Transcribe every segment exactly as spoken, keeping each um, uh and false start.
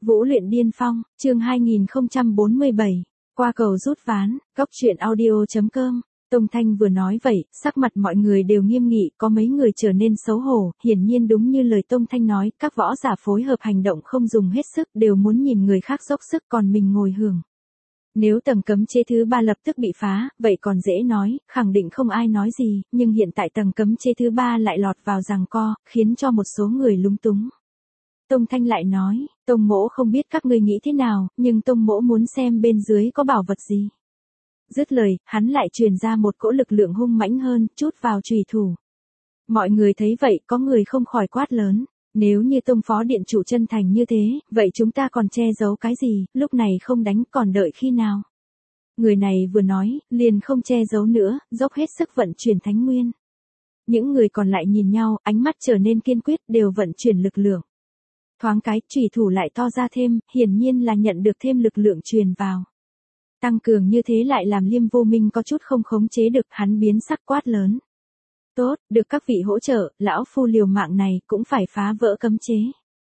Vũ luyện điên phong, chương hai nghìn không trăm bốn mươi bảy, qua cầu rút ván, góc truyện audio chấm com. Tông Thanh vừa nói vậy, sắc mặt mọi người đều nghiêm nghị, có mấy người trở nên xấu hổ, hiển nhiên đúng như lời Tông Thanh nói, các võ giả phối hợp hành động không dùng hết sức, đều muốn nhìn người khác dốc sức còn mình ngồi hưởng. Nếu tầng cấm chế thứ ba lập tức bị phá, vậy còn dễ nói, khẳng định không ai nói gì, nhưng hiện tại tầng cấm chế thứ ba lại lọt vào giằng co, khiến cho một số người lúng túng. Tông Thanh lại nói, Tông mỗ không biết các ngươi nghĩ thế nào, nhưng Tông mỗ muốn xem bên dưới có bảo vật gì. Dứt lời, hắn lại truyền ra một cỗ lực lượng hung mãnh hơn, chút vào chùy thủ. Mọi người thấy vậy, có người không khỏi quát lớn. Nếu như Tông phó điện chủ chân thành như thế, vậy chúng ta còn che giấu cái gì, lúc này không đánh còn đợi khi nào. Người này vừa nói, liền không che giấu nữa, dốc hết sức vận chuyển thánh nguyên. Những người còn lại nhìn nhau, ánh mắt trở nên kiên quyết, đều vận chuyển lực lượng. Thoáng cái, chùy thủ lại to ra thêm, hiển nhiên là nhận được thêm lực lượng truyền vào. Tăng cường như thế lại làm Liêm Vô Minh có chút không khống chế được, hắn biến sắc quát lớn. Tốt, được các vị hỗ trợ, lão phu liều mạng này cũng phải phá vỡ cấm chế.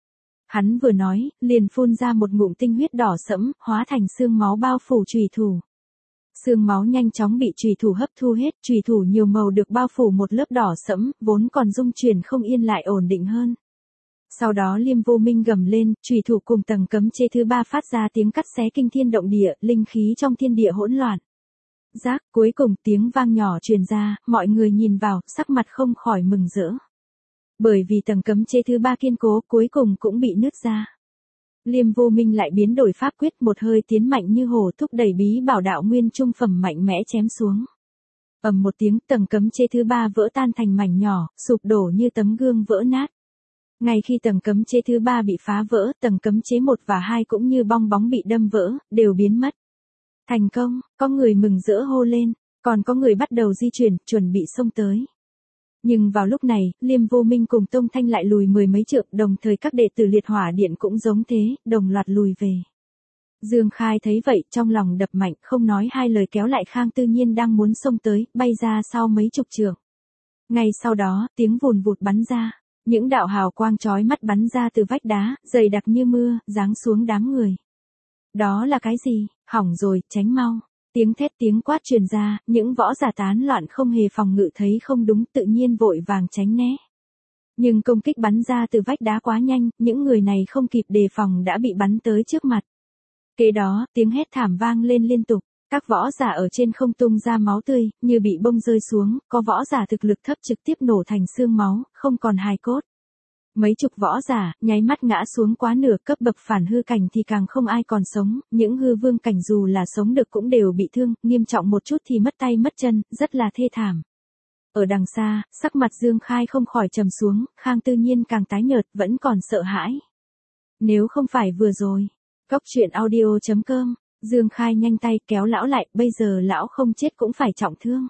Hắn vừa nói, liền phun ra một ngụm tinh huyết đỏ sẫm, hóa thành xương máu bao phủ chùy thủ. Xương máu nhanh chóng bị chùy thủ hấp thu hết, chùy thủ nhiều màu được bao phủ một lớp đỏ sẫm, vốn còn rung chuyển không yên lại ổn định hơn. Sau đó Liêm Vô Minh gầm lên, chùy thủ cùng tầng cấm chế thứ ba phát ra tiếng cắt xé kinh thiên động địa, linh khí trong thiên địa hỗn loạn. Rác, cuối cùng tiếng vang nhỏ truyền ra, mọi người nhìn vào, sắc mặt không khỏi mừng rỡ. Bởi vì tầng cấm chế thứ ba kiên cố, cuối cùng cũng bị nứt ra. Liêm Vô Minh lại biến đổi pháp quyết, một hơi tiến mạnh như hổ, thúc đẩy bí bảo đạo nguyên trung phẩm mạnh mẽ chém xuống. Ầm một tiếng, tầng cấm chế thứ ba vỡ tan thành mảnh nhỏ, sụp đổ như tấm gương vỡ nát. Ngay khi tầng cấm chế thứ ba bị phá vỡ, tầng cấm chế một và hai cũng như bong bóng bị đâm vỡ, đều biến mất. Thành công, có người mừng rỡ hô lên, còn có người bắt đầu di chuyển, chuẩn bị xông tới. Nhưng vào lúc này, Liêm Vô Minh cùng Tông Thanh lại lùi mười mấy trượng, đồng thời các đệ tử Liệt Hỏa Điện cũng giống thế, đồng loạt lùi về. Dương Khai thấy vậy, trong lòng đập mạnh, không nói hai lời kéo lại Khang Tư Nhiên đang muốn xông tới, bay ra sau mấy chục trượng. Ngay sau đó, tiếng vùn vụt bắn ra. Những đạo hào quang chói mắt bắn ra từ vách đá, dày đặc như mưa, giáng xuống đám người. Đó là cái gì? Hỏng rồi, tránh mau. Tiếng thét tiếng quát truyền ra, những võ giả tán loạn không hề phòng ngự thấy không đúng, tự nhiên vội vàng tránh né. Nhưng công kích bắn ra từ vách đá quá nhanh, những người này không kịp đề phòng đã bị bắn tới trước mặt. Kế đó, tiếng hét thảm vang lên liên tục. Các võ giả ở trên không tung ra máu tươi, như bị bông rơi xuống, có võ giả thực lực thấp trực tiếp nổ thành xương máu, không còn hài cốt. Mấy chục võ giả, nháy mắt ngã xuống quá nửa, cấp bậc phản hư cảnh thì càng không ai còn sống, những hư vương cảnh dù là sống được cũng đều bị thương, nghiêm trọng một chút thì mất tay mất chân, rất là thê thảm. Ở đằng xa, sắc mặt Dương Khai không khỏi trầm xuống, Khang Tư Nhiên càng tái nhợt, vẫn còn sợ hãi. Nếu không phải vừa rồi, góc truyện audio chấm com. Dương Khai nhanh tay kéo lão lại, bây giờ lão không chết cũng phải trọng thương.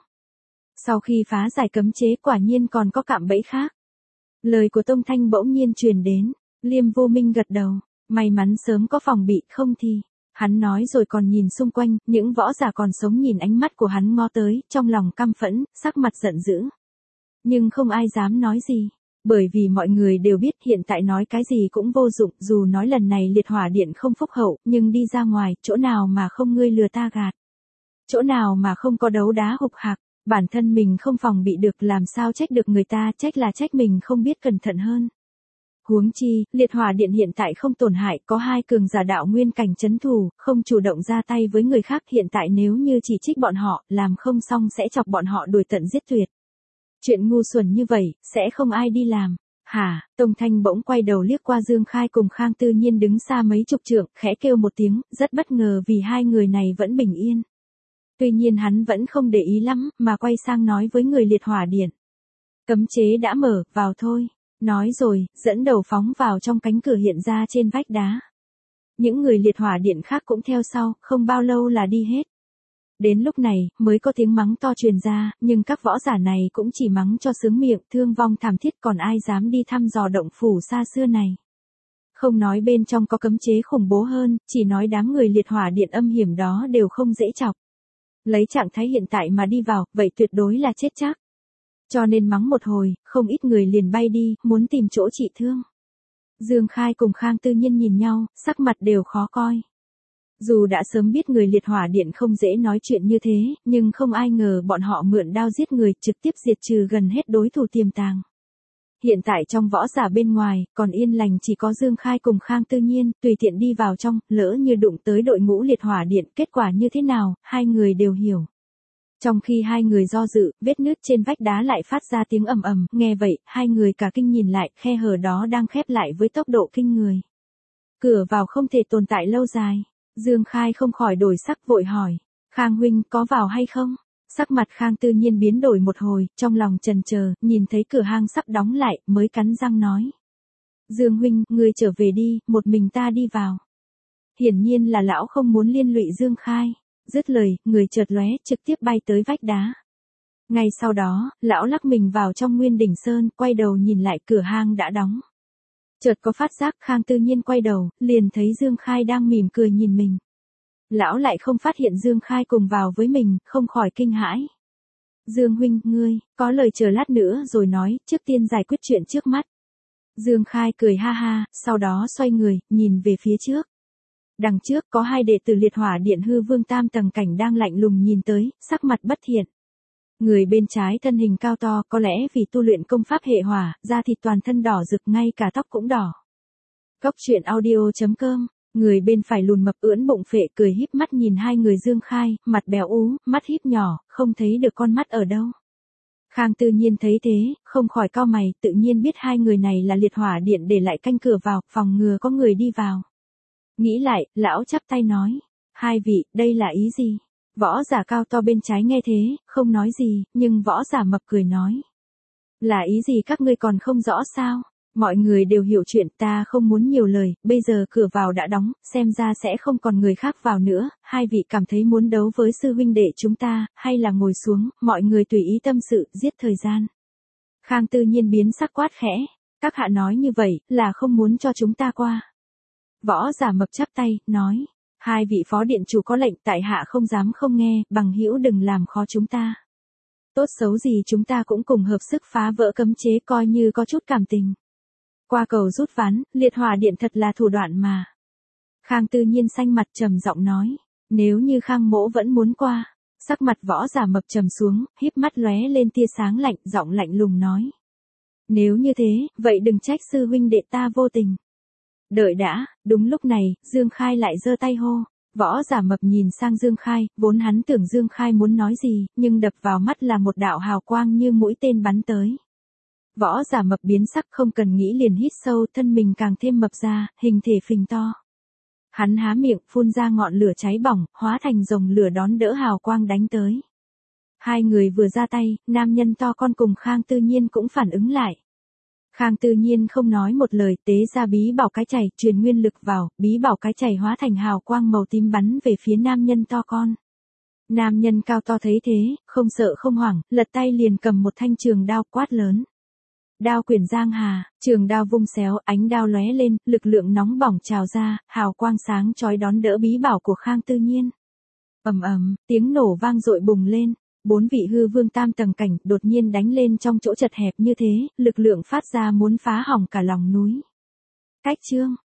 Sau khi phá giải cấm chế quả nhiên còn có cạm bẫy khác. Lời của Tông Thanh bỗng nhiên truyền đến, Liêm Vô Minh gật đầu, may mắn sớm có phòng bị, không thì. Hắn nói rồi còn nhìn xung quanh, những võ giả còn sống nhìn ánh mắt của hắn ngó tới, trong lòng căm phẫn, sắc mặt giận dữ. Nhưng không ai dám nói gì. Bởi vì mọi người đều biết hiện tại nói cái gì cũng vô dụng, dù nói lần này Liệt Hỏa Điện không phúc hậu, nhưng đi ra ngoài, chỗ nào mà không ngươi lừa ta gạt. Chỗ nào mà không có đấu đá hục hạc, bản thân mình không phòng bị được làm sao trách được người ta, trách là trách mình không biết cẩn thận hơn. Huống chi, Liệt Hỏa Điện hiện tại không tổn hại, có hai cường giả đạo nguyên cảnh chấn thủ, không chủ động ra tay với người khác, hiện tại nếu như chỉ trích bọn họ, làm không xong sẽ chọc bọn họ đuổi tận giết tuyệt. Chuyện ngu xuẩn như vậy, sẽ không ai đi làm. Hả, Tông Thanh bỗng quay đầu liếc qua Dương Khai cùng Khang Tư Nhiên đứng xa mấy chục trượng, khẽ kêu một tiếng, rất bất ngờ vì hai người này vẫn bình yên. Tuy nhiên hắn vẫn không để ý lắm, mà quay sang nói với người Liệt Hỏa Điện. Cấm chế đã mở, vào thôi. Nói rồi, dẫn đầu phóng vào trong cánh cửa hiện ra trên vách đá. Những người Liệt Hỏa Điện khác cũng theo sau, không bao lâu là đi hết. Đến lúc này, mới có tiếng mắng to truyền ra, nhưng các võ giả này cũng chỉ mắng cho sướng miệng, thương vong thảm thiết, còn ai dám đi thăm dò động phủ xa xưa này. Không nói bên trong có cấm chế khủng bố hơn, chỉ nói đám người Liệt Hỏa Điện âm hiểm đó đều không dễ chọc. Lấy trạng thái hiện tại mà đi vào, vậy tuyệt đối là chết chắc. Cho nên mắng một hồi, không ít người liền bay đi, muốn tìm chỗ trị thương. Dương Khai cùng Khang Tư Nhiên nhìn nhau, sắc mặt đều khó coi. Dù đã sớm biết người liệt hỏa điện không dễ nói chuyện như thế, nhưng không ai ngờ bọn họ mượn đao giết người, trực tiếp diệt trừ gần hết đối thủ tiềm tàng. Hiện tại trong võ giả bên ngoài, còn yên lành chỉ có Dương Khai cùng Khang Tư Nhiên, tùy tiện đi vào trong, lỡ như đụng tới đội ngũ liệt hỏa điện, kết quả như thế nào, hai người đều hiểu. Trong khi hai người do dự, vết nứt trên vách đá lại phát ra tiếng ầm ầm, nghe vậy, hai người cả kinh nhìn lại, khe hở đó đang khép lại với tốc độ kinh người. Cửa vào không thể tồn tại lâu dài. Dương Khai không khỏi đổi sắc vội hỏi, Khang huynh có vào hay không? Sắc mặt Khang Tư Nhiên biến đổi một hồi, trong lòng chần chờ, nhìn thấy cửa hang sắp đóng lại, mới cắn răng nói. Dương huynh, ngươi trở về đi, một mình ta đi vào. Hiển nhiên là lão không muốn liên lụy Dương Khai. Dứt lời, người chợt lóe, trực tiếp bay tới vách đá. Ngay sau đó, lão lắc mình vào trong Nguyên Đỉnh Sơn, quay đầu nhìn lại cửa hang đã đóng. Chợt có phát giác, Khang Tư Nhiên quay đầu, liền thấy Dương Khai đang mỉm cười nhìn mình. Lão lại không phát hiện Dương Khai cùng vào với mình, không khỏi kinh hãi. Dương huynh, ngươi, có lời chờ lát nữa rồi nói, trước tiên giải quyết chuyện trước mắt. Dương Khai cười ha ha, sau đó xoay người, nhìn về phía trước. Đằng trước có hai đệ tử liệt hỏa điện hư vương tam tầng cảnh đang lạnh lùng nhìn tới, sắc mặt bất thiện. Người bên trái thân hình cao to, có lẽ vì tu luyện công pháp hệ hỏa, da thịt toàn thân đỏ rực, ngay cả tóc cũng đỏ. Cốc truyện audio chấm com. Người bên phải lùn mập ưỡn bụng phệ cười híp mắt nhìn hai người Dương Khai, mặt béo ú, mắt híp nhỏ, không thấy được con mắt ở đâu. Khang Tư Nhiên thấy thế, không khỏi cau mày, tự nhiên biết hai người này là liệt hỏa điện để lại canh cửa vào, phòng ngừa có người đi vào. Nghĩ lại, lão chắp tay nói, hai vị, đây là ý gì? Võ giả cao to bên trái nghe thế, không nói gì, nhưng võ giả mập cười nói. Là ý gì các ngươi còn không rõ sao? Mọi người đều hiểu chuyện, ta không muốn nhiều lời, bây giờ cửa vào đã đóng, xem ra sẽ không còn người khác vào nữa, hai vị cảm thấy muốn đấu với sư huynh đệ chúng ta, hay là ngồi xuống, mọi người tùy ý tâm sự, giết thời gian. Khang Tư Nhiên biến sắc quát khẽ, các hạ nói như vậy, là không muốn cho chúng ta qua. Võ giả mập chắp tay, nói, hai vị phó điện chủ có lệnh, tại hạ không dám không nghe, bằng hữu đừng làm khó chúng ta. Tốt xấu gì chúng ta cũng cùng hợp sức phá vỡ cấm chế, coi như có chút cảm tình. Qua cầu rút ván, liệt hỏa điện thật là thủ đoạn mà. Khang Tư Nhiên xanh mặt trầm giọng nói, nếu như Khang mỗ vẫn muốn qua. Sắc mặt võ giả mập trầm xuống, híp mắt lóe lên tia sáng lạnh, giọng lạnh lùng nói. Nếu như thế, vậy đừng trách sư huynh đệ ta vô tình. Đợi đã, đúng lúc này, Dương Khai lại giơ tay hô. Võ giả mập nhìn sang Dương Khai, vốn hắn tưởng Dương Khai muốn nói gì, nhưng đập vào mắt là một đạo hào quang như mũi tên bắn tới. Võ giả mập biến sắc, không cần nghĩ liền hít sâu, thân mình càng thêm mập ra, hình thể phình to. Hắn há miệng, phun ra ngọn lửa cháy bỏng, hóa thành rồng lửa đón đỡ hào quang đánh tới. Hai người vừa ra tay, nam nhân to con cùng Khang Tư Nhiên cũng phản ứng lại. Khang Tư Nhiên không nói một lời, tế ra bí bảo cái chày, truyền nguyên lực vào, bí bảo cái chày hóa thành hào quang màu tím bắn về phía nam nhân to con. Nam nhân cao to thấy thế, không sợ không hoảng, lật tay liền cầm một thanh trường đao quát lớn. Đao quyền giang hà, trường đao vung xéo, ánh đao lóe lên, lực lượng nóng bỏng trào ra, hào quang sáng chói đón đỡ bí bảo của Khang Tư Nhiên. Ầm ầm, tiếng nổ vang dội bùng lên, bốn vị hư vương tam tầng cảnh đột nhiên đánh lên trong chỗ chật hẹp như thế, lực lượng phát ra muốn phá hỏng cả lòng núi. Cách chương